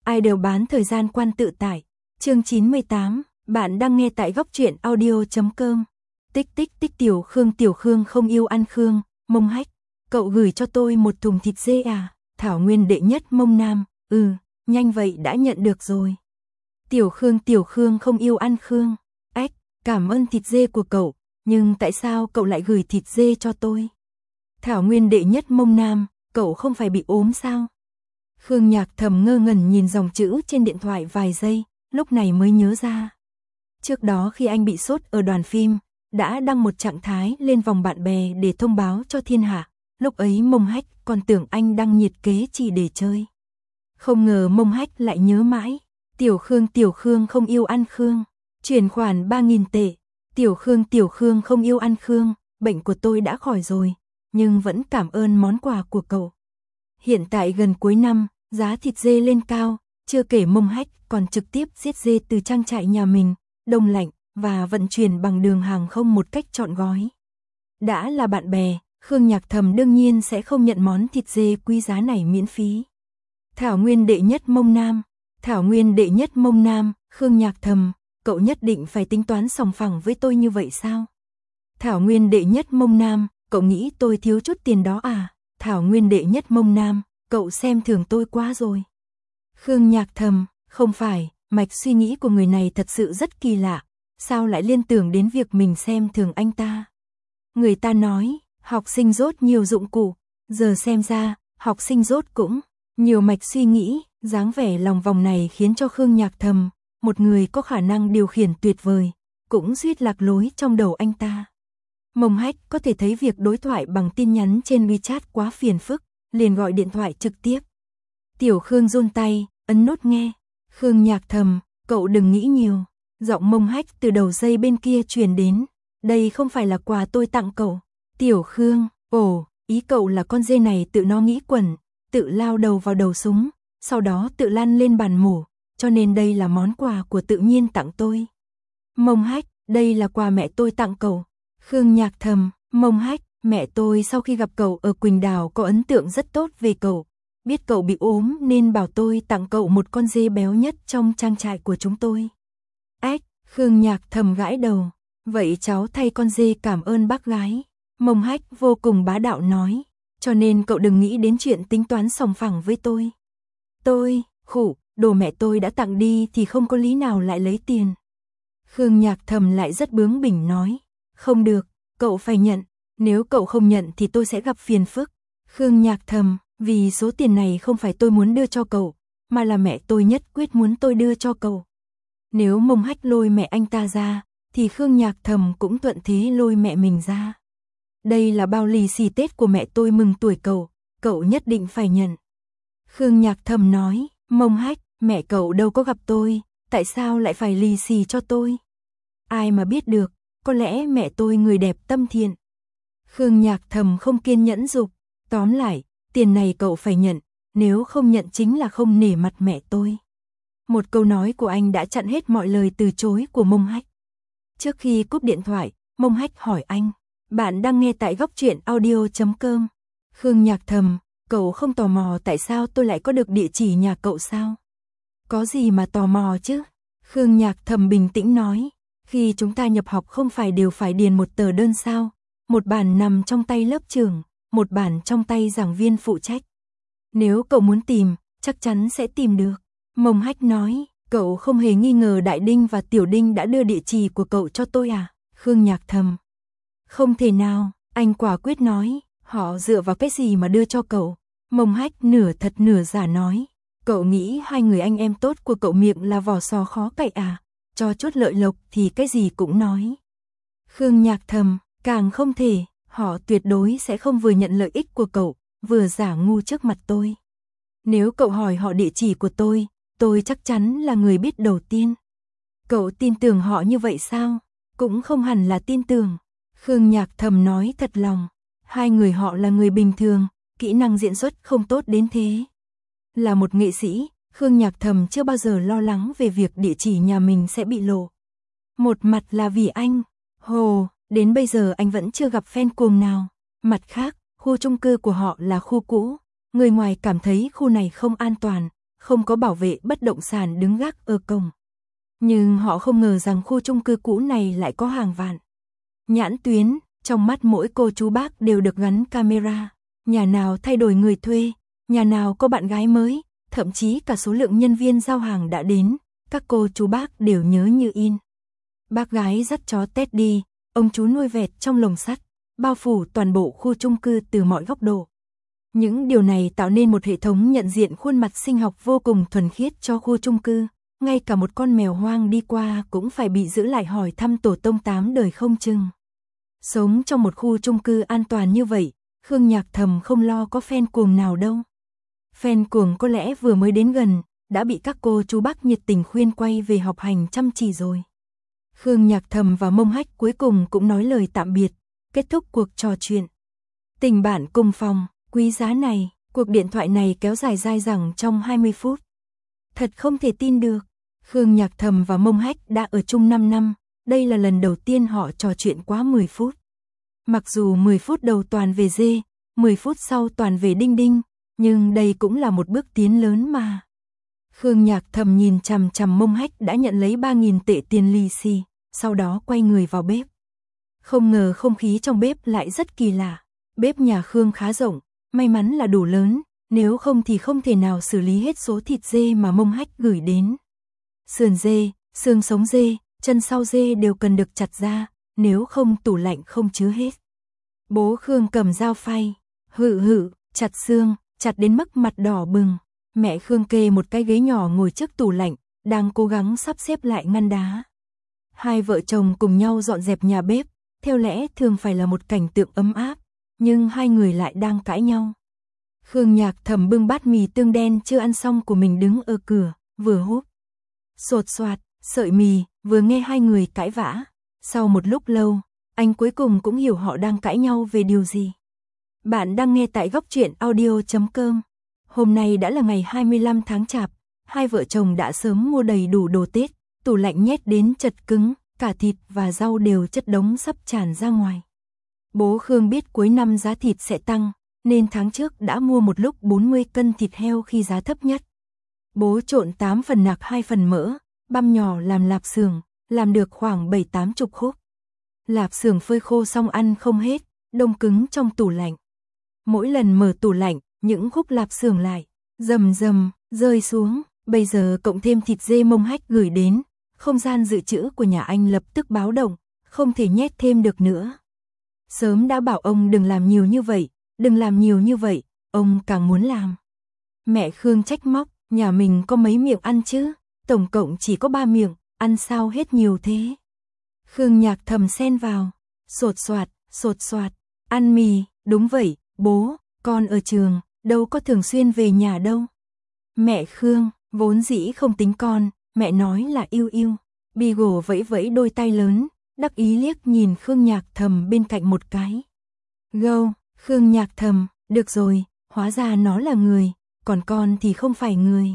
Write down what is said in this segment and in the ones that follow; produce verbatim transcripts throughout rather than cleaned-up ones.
ai đều bán thời gian quan tự tại. Chương chín mươi tám, bạn đang nghe tại góc truyện audio chấm com. Tích tích tích Tiểu Khương Tiểu Khương không yêu ăn Khương, Mông Hách, cậu gửi cho tôi một thùng thịt dê à? Thảo Nguyên đệ nhất Mông Nam, ừ, nhanh vậy đã nhận được rồi. Tiểu Khương Tiểu Khương không yêu ăn Khương, ách, cảm ơn thịt dê của cậu, nhưng tại sao cậu lại gửi thịt dê cho tôi? Thảo Nguyên đệ nhất Mông Nam, cậu không phải bị ốm sao? Khương Nhạc Thầm ngơ ngẩn nhìn dòng chữ trên điện thoại vài giây, lúc này mới nhớ ra. Trước đó khi anh bị sốt ở đoàn phim, đã đăng một trạng thái lên vòng bạn bè để thông báo cho thiên hạ. Lúc ấy Mông Hách còn tưởng anh đăng nhiệt kế chỉ để chơi. Không ngờ Mông Hách lại nhớ mãi. Tiểu Khương Tiểu Khương không yêu ăn Khương. Chuyển khoản ba nghìn tệ. Tiểu Khương Tiểu Khương không yêu ăn Khương. Bệnh của tôi đã khỏi rồi, nhưng vẫn cảm ơn món quà của cậu. Hiện tại gần cuối năm, giá thịt dê lên cao. Chưa kể Mông Hách còn trực tiếp giết dê từ trang trại nhà mình, đông lạnh và vận chuyển bằng đường hàng không một cách trọn gói. Đã là bạn bè, Khương Nhạc Thầm đương nhiên sẽ không nhận món thịt dê quý giá này miễn phí. Thảo Nguyên đệ nhất Mông Nam, Thảo Nguyên đệ nhất Mông Nam, Khương Nhạc Thầm, cậu nhất định phải tính toán sòng phẳng với tôi như vậy sao? Thảo Nguyên đệ nhất Mông Nam, cậu nghĩ tôi thiếu chút tiền đó à? Thảo Nguyên đệ nhất Mông Nam, cậu xem thường tôi quá rồi. Khương Nhạc Thầm, không phải, mạch suy nghĩ của người này thật sự rất kỳ lạ, sao lại liên tưởng đến việc mình xem thường anh ta? Người ta nói, học sinh dốt nhiều dụng cụ, giờ xem ra, học sinh dốt cũng nhiều mạch suy nghĩ, dáng vẻ lòng vòng này khiến cho Khương Nhạc Thầm, một người có khả năng điều khiển tuyệt vời, cũng suýt lạc lối trong đầu anh ta. Mông Hách có thể thấy việc đối thoại bằng tin nhắn trên WeChat quá phiền phức, liền gọi điện thoại trực tiếp. Tiểu Khương run tay, ấn nút nghe. Khương Nhạc Thầm, cậu đừng nghĩ nhiều. Giọng Mông Hách từ đầu dây bên kia truyền đến. Đây không phải là quà tôi tặng cậu. Tiểu Khương, ồ, ý cậu là con dê này tự nó nghĩ quẩn, tự lao đầu vào đầu súng, sau đó tự lăn lên bàn mổ, cho nên đây là món quà của tự nhiên tặng tôi. Mông Hách, đây là quà mẹ tôi tặng cậu. Khương Nhạc Thầm, Mông Hách, mẹ tôi sau khi gặp cậu ở Quỳnh Đào có ấn tượng rất tốt về cậu. Biết cậu bị ốm nên bảo tôi tặng cậu một con dê béo nhất trong trang trại của chúng tôi. Ách, Khương Nhạc Thầm gãi đầu. Vậy cháu thay con dê cảm ơn bác gái. Mông Hách vô cùng bá đạo nói. Cho nên cậu đừng nghĩ đến chuyện tính toán sòng phẳng với tôi. Tôi, khủ, đồ mẹ tôi đã tặng đi thì không có lý nào lại lấy tiền. Khương Nhạc Thầm lại rất bướng bỉnh nói. Không được, cậu phải nhận. Nếu cậu không nhận thì tôi sẽ gặp phiền phức. Khương Nhạc Thầm, vì số tiền này không phải tôi muốn đưa cho cậu, mà là mẹ tôi nhất quyết muốn tôi đưa cho cậu. Nếu Mông Hách lôi mẹ anh ta ra, thì Khương Nhạc Thầm cũng thuận thế lôi mẹ mình ra. Đây là bao lì xì Tết của mẹ tôi mừng tuổi cậu, cậu nhất định phải nhận. Khương Nhạc Thầm nói, Mông Hách, mẹ cậu đâu có gặp tôi, tại sao lại phải lì xì cho tôi? Ai mà biết được, có lẽ mẹ tôi người đẹp tâm thiện. Khương Nhạc Thầm không kiên nhẫn giục, tóm lại, tiền này cậu phải nhận, nếu không nhận chính là không nể mặt mẹ tôi. Một câu nói của anh đã chặn hết mọi lời từ chối của Mông Hách. Trước khi cúp điện thoại, Mông Hách hỏi anh, bạn đang nghe tại góc truyện audio chấm com. Khương Nhạc Thầm, cậu không tò mò tại sao tôi lại có được địa chỉ nhà cậu sao? Có gì mà tò mò chứ? Khương Nhạc Thầm bình tĩnh nói, khi chúng ta nhập học không phải đều phải điền một tờ đơn sao? Một bản nằm trong tay lớp trưởng, một bản trong tay giảng viên phụ trách. Nếu cậu muốn tìm, chắc chắn sẽ tìm được. Mông Hách nói, cậu không hề nghi ngờ Đại Đinh và Tiểu Đinh đã đưa địa chỉ của cậu cho tôi à? Khương Nhạc Thầm, không thể nào, anh quả quyết nói, họ dựa vào cái gì mà đưa cho cậu? Mông Hách nửa thật nửa giả nói, cậu nghĩ hai người anh em tốt của cậu miệng là vỏ sò khó cậy à? Cho chút lợi lộc thì cái gì cũng nói. Khương Nhạc Thầm, càng không thể, họ tuyệt đối sẽ không vừa nhận lợi ích của cậu, vừa giả ngu trước mặt tôi. Nếu cậu hỏi họ địa chỉ của tôi, tôi chắc chắn là người biết đầu tiên. Cậu tin tưởng họ như vậy sao? Cũng không hẳn là tin tưởng. Khương Nhạc Thầm nói thật lòng, hai người họ là người bình thường, kỹ năng diễn xuất không tốt đến thế. Là một nghệ sĩ, Khương Nhạc Thầm chưa bao giờ lo lắng về việc địa chỉ nhà mình sẽ bị lộ. Một mặt là vì anh, hồ, đến bây giờ anh vẫn chưa gặp fan cuồng nào. Mặt khác, khu chung cư của họ là khu cũ, người ngoài cảm thấy khu này không an toàn, không có bảo vệ bất động sản đứng gác ở cổng. Nhưng họ không ngờ rằng khu chung cư cũ này lại có hàng vạn nhãn tuyến, trong mắt mỗi cô chú bác đều được gắn camera. Nhà nào thay đổi người thuê, nhà nào có bạn gái mới, thậm chí cả số lượng nhân viên giao hàng đã đến, các cô chú bác đều nhớ như in. Bác gái dắt chó Teddy, ông chú nuôi vẹt trong lồng sắt, bao phủ toàn bộ khu chung cư từ mọi góc độ. Những điều này tạo nên một hệ thống nhận diện khuôn mặt sinh học vô cùng thuần khiết cho khu chung cư, ngay cả một con mèo hoang đi qua cũng phải bị giữ lại hỏi thăm tổ tông tám đời không chừng. Sống trong một khu chung cư an toàn như vậy, Khương Nhạc Thầm không lo có fan cuồng nào đâu. Fan cuồng có lẽ vừa mới đến gần, đã bị các cô chú bác nhiệt tình khuyên quay về học hành chăm chỉ rồi. Khương Nhạc Thầm và Mông Hách cuối cùng cũng nói lời tạm biệt, kết thúc cuộc trò chuyện. Tình bạn cùng phòng, quý giá này, cuộc điện thoại này kéo dài dai dẳng trong hai mươi phút. Thật không thể tin được, Khương Nhạc Thầm và Mông Hách đã ở chung năm năm, đây là lần đầu tiên họ trò chuyện quá mười phút. Mặc dù mười phút đầu toàn về dê, mười phút sau toàn về đinh đinh, nhưng đây cũng là một bước tiến lớn mà. Khương Nhạc Thầm nhìn chằm chằm Mông Hách đã nhận lấy ba nghìn tệ tiền lì xì, sau đó quay người vào bếp. Không ngờ không khí trong bếp lại rất kỳ lạ. Bếp nhà Khương khá rộng, may mắn là đủ lớn, nếu không thì không thể nào xử lý hết số thịt dê mà Mông Hách gửi đến. Sườn dê, xương sống dê, chân sau dê đều cần được chặt ra, nếu không tủ lạnh không chứa hết. Bố Khương cầm dao phay, hự hự, chặt xương, chặt đến mức mặt đỏ bừng. Mẹ Khương kê một cái ghế nhỏ ngồi trước tủ lạnh, đang cố gắng sắp xếp lại ngăn đá. Hai vợ chồng cùng nhau dọn dẹp nhà bếp, theo lẽ thường phải là một cảnh tượng ấm áp, nhưng hai người lại đang cãi nhau. Khương Nhạc Thầm bưng bát mì tương đen chưa ăn xong của mình đứng ở cửa, vừa húp sột soạt sợi mì, vừa nghe hai người cãi vã. Sau một lúc lâu, anh cuối cùng cũng hiểu họ đang cãi nhau về điều gì. Bạn đang nghe tại góc truyện audio chấm com. Hôm nay đã là ngày hai mươi lăm tháng Chạp, hai vợ chồng đã sớm mua đầy đủ đồ Tết, tủ lạnh nhét đến chật cứng, cả thịt và rau đều chất đống sắp tràn ra ngoài. Bố Khương biết cuối năm giá thịt sẽ tăng, nên tháng trước đã mua một lúc bốn mươi cân thịt heo khi giá thấp nhất. Bố trộn tám phần nạc hai phần mỡ, băm nhỏ làm lạp xưởng, làm được khoảng bảy tám chục khúc. Lạp xưởng phơi khô xong ăn không hết, đông cứng trong tủ lạnh. Mỗi lần mở tủ lạnh, những khúc lạp xưởng lại rầm rầm rơi xuống. Bây giờ cộng thêm thịt dê Mông Hách gửi đến, không gian dự trữ của nhà anh lập tức báo động, không thể nhét thêm được nữa. Sớm đã bảo ông đừng làm nhiều như vậy, đừng làm nhiều như vậy, ông càng muốn làm. Mẹ Khương trách móc, nhà mình có mấy miệng ăn chứ, tổng cộng chỉ có ba miệng, ăn sao hết nhiều thế. Khương Nhạc Thầm xen vào, sột soạt, sột soạt, ăn mì, đúng vậy, bố, con ở trường, đâu có thường xuyên về nhà đâu. Mẹ Khương, vốn dĩ không tính con, mẹ nói là yêu yêu. Beagle vẫy vẫy đôi tay lớn, đắc ý liếc nhìn Khương Nhạc Thầm bên cạnh một cái. Gâu, Khương Nhạc Thầm, được rồi, hóa ra nó là người, còn con thì không phải người.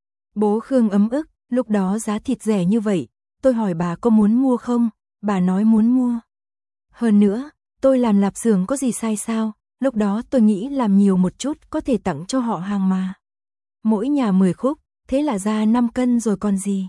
Bố Khương ấm ức, lúc đó giá thịt rẻ như vậy, tôi hỏi bà có muốn mua không, bà nói muốn mua. Hơn nữa, tôi làm lạp xưởng có gì sai sao, lúc đó tôi nghĩ làm nhiều một chút có thể tặng cho họ hàng mà. Mỗi nhà mười khúc, thế là ra năm cân rồi còn gì.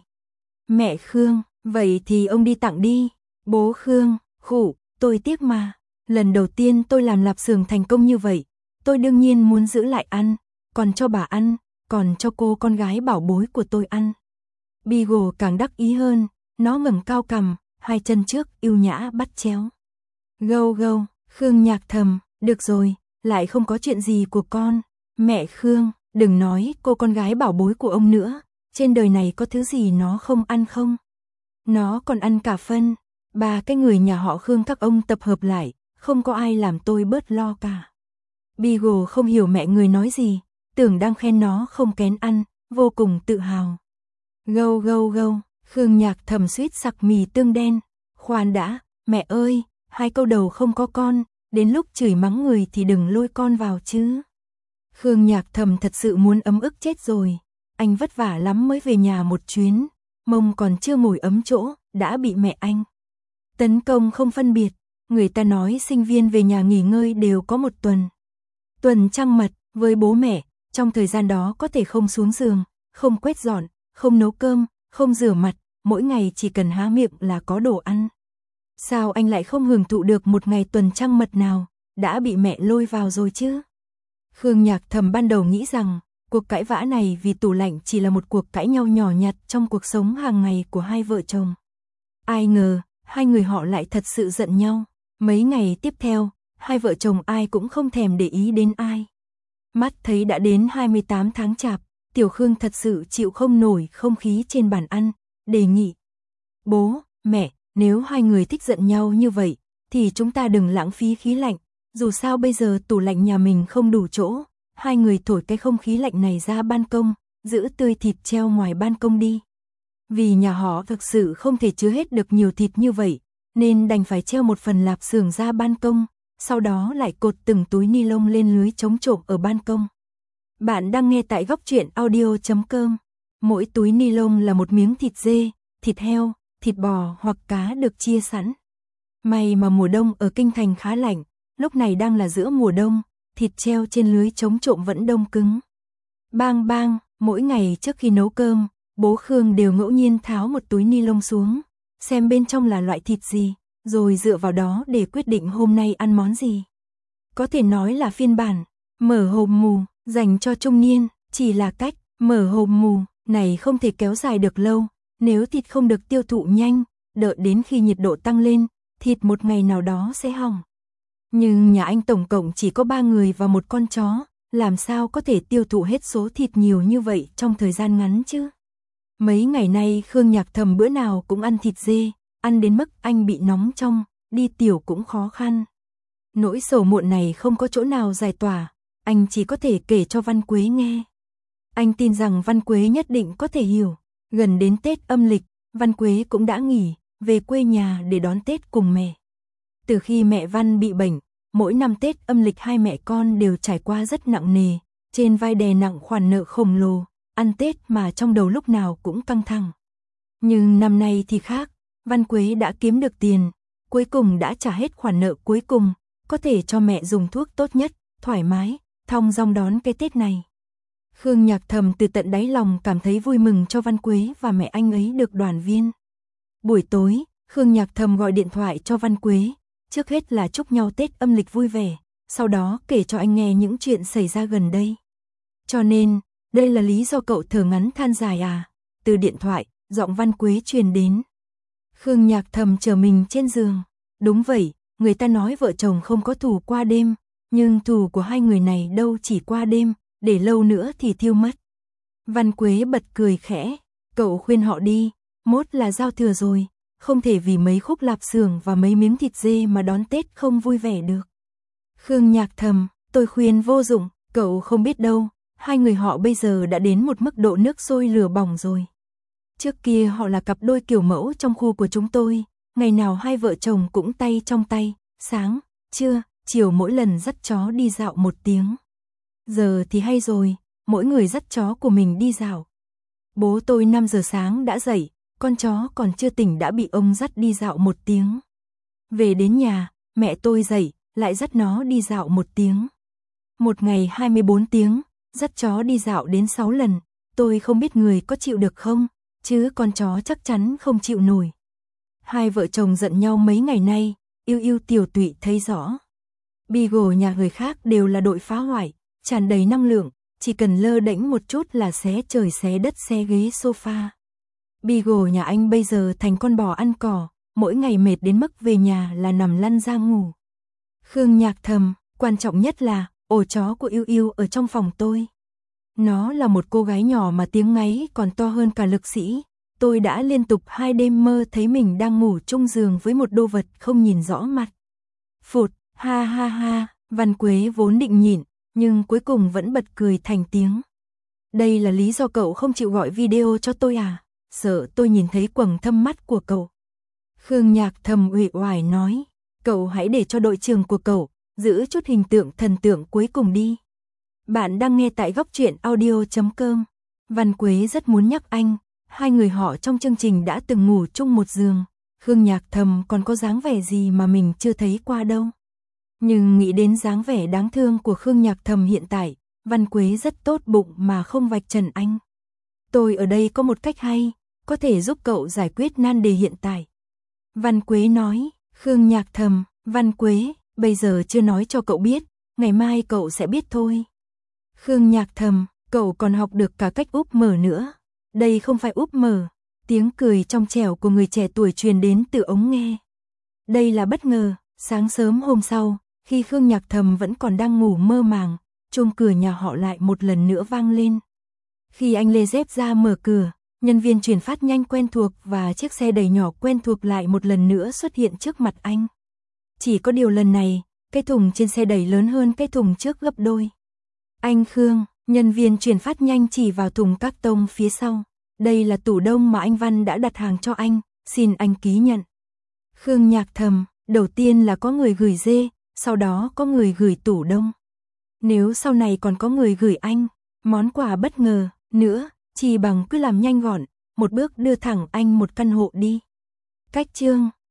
Mẹ Khương, vậy thì ông đi tặng đi. Bố Khương, khụ, tôi tiếc mà. Lần đầu tiên tôi làm lạp xưởng thành công như vậy, tôi đương nhiên muốn giữ lại ăn, còn cho bà ăn, còn cho cô con gái bảo bối của tôi ăn. Beagle càng đắc ý hơn, nó ngẩng cao cằm, hai chân trước yêu nhã bắt chéo. Gâu gâu, Khương Nhạc Thầm, được rồi, lại không có chuyện gì của con. Mẹ Khương, đừng nói cô con gái bảo bối của ông nữa, trên đời này có thứ gì nó không ăn không? Nó còn ăn cả phân, ba cái người nhà họ Khương các ông tập hợp lại, không có ai làm tôi bớt lo cả. Beagle không hiểu mẹ người nói gì, tưởng đang khen nó không kén ăn, vô cùng tự hào. Gâu gâu gâu, Khương Nhạc Thầm suýt sặc mì tương đen. Khoan đã, mẹ ơi, hai câu đầu không có con, đến lúc chửi mắng người thì đừng lôi con vào chứ. Khương Nhạc Thầm thật sự muốn ấm ức chết rồi, anh vất vả lắm mới về nhà một chuyến, mông còn chưa ngồi ấm chỗ, đã bị mẹ anh tấn công không phân biệt. Người ta nói sinh viên về nhà nghỉ ngơi đều có một tuần. Tuần trăng mật, với bố mẹ, trong thời gian đó có thể không xuống giường, không quét dọn, không nấu cơm, không rửa mặt, mỗi ngày chỉ cần há miệng là có đồ ăn. Sao anh lại không hưởng thụ được một ngày tuần trăng mật nào, đã bị mẹ lôi vào rồi chứ? Khương Nhạc Thầm ban đầu nghĩ rằng, cuộc cãi vã này vì tủ lạnh chỉ là một cuộc cãi nhau nhỏ nhặt trong cuộc sống hàng ngày của hai vợ chồng. Ai ngờ, hai người họ lại thật sự giận nhau. Mấy ngày tiếp theo, hai vợ chồng ai cũng không thèm để ý đến ai. Mắt thấy đã đến hai mươi tám tháng chạp, Tiểu Khương thật sự chịu không nổi không khí trên bàn ăn, đề nghị. Bố, mẹ, nếu hai người thích giận nhau như vậy, thì chúng ta đừng lãng phí khí lạnh. Dù sao bây giờ tủ lạnh nhà mình không đủ chỗ, hai người thổi cái không khí lạnh này ra ban công, giữ tươi thịt treo ngoài ban công đi. Vì nhà họ thực sự không thể chứa hết được nhiều thịt như vậy, nên đành phải treo một phần lạp xưởng ra ban công, sau đó lại cột từng túi ni lông lên lưới chống trộm ở ban công. Bạn đang nghe tại góc truyện audio chấm com. Mỗi túi ni lông là một miếng thịt dê, thịt heo, thịt bò hoặc cá được chia sẵn. May mà mùa đông ở Kinh Thành khá lạnh, lúc này đang là giữa mùa đông, thịt treo trên lưới chống trộm vẫn đông cứng. Bang bang, mỗi ngày trước khi nấu cơm, bố Khương đều ngẫu nhiên tháo một túi ni lông xuống, xem bên trong là loại thịt gì, rồi dựa vào đó để quyết định hôm nay ăn món gì. Có thể nói là phiên bản mở hộp mù dành cho trung niên, chỉ là cách mở hộp mù này không thể kéo dài được lâu, nếu thịt không được tiêu thụ nhanh, đợi đến khi nhiệt độ tăng lên, thịt một ngày nào đó sẽ hỏng. Nhưng nhà anh tổng cộng chỉ có ba người và một con chó, làm sao có thể tiêu thụ hết số thịt nhiều như vậy trong thời gian ngắn chứ? Mấy ngày nay Khương Nhạc Thầm bữa nào cũng ăn thịt dê, ăn đến mức anh bị nóng trong, đi tiểu cũng khó khăn. Nỗi sầu muộn này không có chỗ nào giải tỏa, anh chỉ có thể kể cho Văn Quế nghe. Anh tin rằng Văn Quế nhất định có thể hiểu. Gần đến Tết âm lịch, Văn Quế cũng đã nghỉ, về quê nhà để đón Tết cùng mẹ. Từ khi mẹ Văn bị bệnh, mỗi năm Tết âm lịch hai mẹ con đều trải qua rất nặng nề, trên vai đè nặng khoản nợ khổng lồ, ăn Tết mà trong đầu lúc nào cũng căng thẳng. Nhưng năm nay thì khác, Văn Quế đã kiếm được tiền, cuối cùng đã trả hết khoản nợ cuối cùng, có thể cho mẹ dùng thuốc tốt nhất, thoải mái, thong dong đón cái Tết này. Khương Nhạc Thầm từ tận đáy lòng cảm thấy vui mừng cho Văn Quế và mẹ anh ấy được đoàn viên. Buổi tối, Khương Nhạc Thầm gọi điện thoại cho Văn Quế, trước hết là chúc nhau Tết âm lịch vui vẻ, sau đó kể cho anh nghe những chuyện xảy ra gần đây. Cho nên, đây là lý do cậu thở ngắn than dài à? Từ điện thoại, giọng Văn Quế truyền đến. Khương Nhạc Thầm chờ mình trên giường. Đúng vậy, người ta nói vợ chồng không có thù qua đêm, nhưng thù của hai người này đâu chỉ qua đêm, để lâu nữa thì thiêu mất. Văn Quế bật cười khẽ, cậu khuyên họ đi, mốt là giao thừa rồi, không thể vì mấy khúc lạp xưởng và mấy miếng thịt dê mà đón Tết không vui vẻ được. Khương Nhạc Thầm, tôi khuyên vô dụng, cậu không biết đâu, hai người họ bây giờ đã đến một mức độ nước sôi lửa bỏng rồi. Trước kia họ là cặp đôi kiểu mẫu trong khu của chúng tôi, ngày nào hai vợ chồng cũng tay trong tay, sáng, trưa, chiều mỗi lần dắt chó đi dạo một tiếng. Giờ thì hay rồi, mỗi người dắt chó của mình đi dạo. Bố tôi năm giờ sáng đã dậy, con chó còn chưa tỉnh đã bị ông dắt đi dạo một tiếng. Về đến nhà, mẹ tôi dậy, lại dắt nó đi dạo một tiếng. Một ngày hai mươi bốn tiếng, dắt chó đi dạo đến sáu lần, tôi không biết người có chịu được không, chứ con chó chắc chắn không chịu nổi. Hai vợ chồng giận nhau mấy ngày nay, yêu yêu tiểu tụy thấy rõ. Beagle nhà người khác đều là đội phá hoại, tràn đầy năng lượng, chỉ cần lơ đễnh một chút là xé trời xé đất xé ghế sofa. Beagle nhà anh bây giờ thành con bò ăn cỏ, mỗi ngày mệt đến mức về nhà là nằm lăn ra ngủ. Khương Nhạc Thầm, quan trọng nhất là ổ chó của Yêu Yêu ở trong phòng tôi. Nó là một cô gái nhỏ mà tiếng ngáy còn to hơn cả lực sĩ. Tôi đã liên tục hai đêm mơ thấy mình đang ngủ chung giường với một đô vật không nhìn rõ mặt. Phụt, ha ha ha, Văn Quế vốn định nhịn, nhưng cuối cùng vẫn bật cười thành tiếng. Đây là lý do cậu không chịu gọi video cho tôi à? Sợ tôi nhìn thấy quầng thâm mắt của cậu. Khương Nhạc Thầm uể oải nói, cậu hãy để cho đội trưởng của cậu giữ chút hình tượng thần tượng cuối cùng đi. Bạn đang nghe tại góc truyện audio chấm com. Văn Quế rất muốn nhắc anh, hai người họ trong chương trình đã từng ngủ chung một giường. Khương Nhạc Thầm còn có dáng vẻ gì mà mình chưa thấy qua đâu. Nhưng nghĩ đến dáng vẻ đáng thương của Khương Nhạc Thầm hiện tại, Văn Quế rất tốt bụng mà không vạch trần anh. Tôi ở đây có một cách hay, có thể giúp cậu giải quyết nan đề hiện tại. Văn Quế nói. Khương Nhạc thầm, Văn Quế, bây giờ chưa nói cho cậu biết, ngày mai cậu sẽ biết thôi. Khương Nhạc thầm, cậu còn học được cả cách úp mở nữa. Đây không phải úp mở. Tiếng cười trong trẻo của người trẻ tuổi truyền đến từ ống nghe. Đây là bất ngờ, sáng sớm hôm sau, khi Khương Nhạc thầm vẫn còn đang ngủ mơ màng, chuông cửa nhà họ lại một lần nữa vang lên. Khi anh lê dép ra mở cửa, nhân viên chuyển phát nhanh quen thuộc và chiếc xe đẩy nhỏ quen thuộc lại một lần nữa xuất hiện trước mặt anh. Chỉ có điều lần này, cái thùng trên xe đẩy lớn hơn cái thùng trước gấp đôi. Anh Khương, nhân viên chuyển phát nhanh chỉ vào thùng các tông phía sau. Đây là tủ đông mà anh Văn đã đặt hàng cho anh, xin anh ký nhận. Khương Nhạc thầm, đầu tiên là có người gửi dê, sau đó có người gửi tủ đông. Nếu sau này còn có người gửi anh, món quà bất ngờ, nữa, chỉ bằng cứ làm nhanh gọn, một bước đưa thẳng anh một căn hộ đi. Cách chương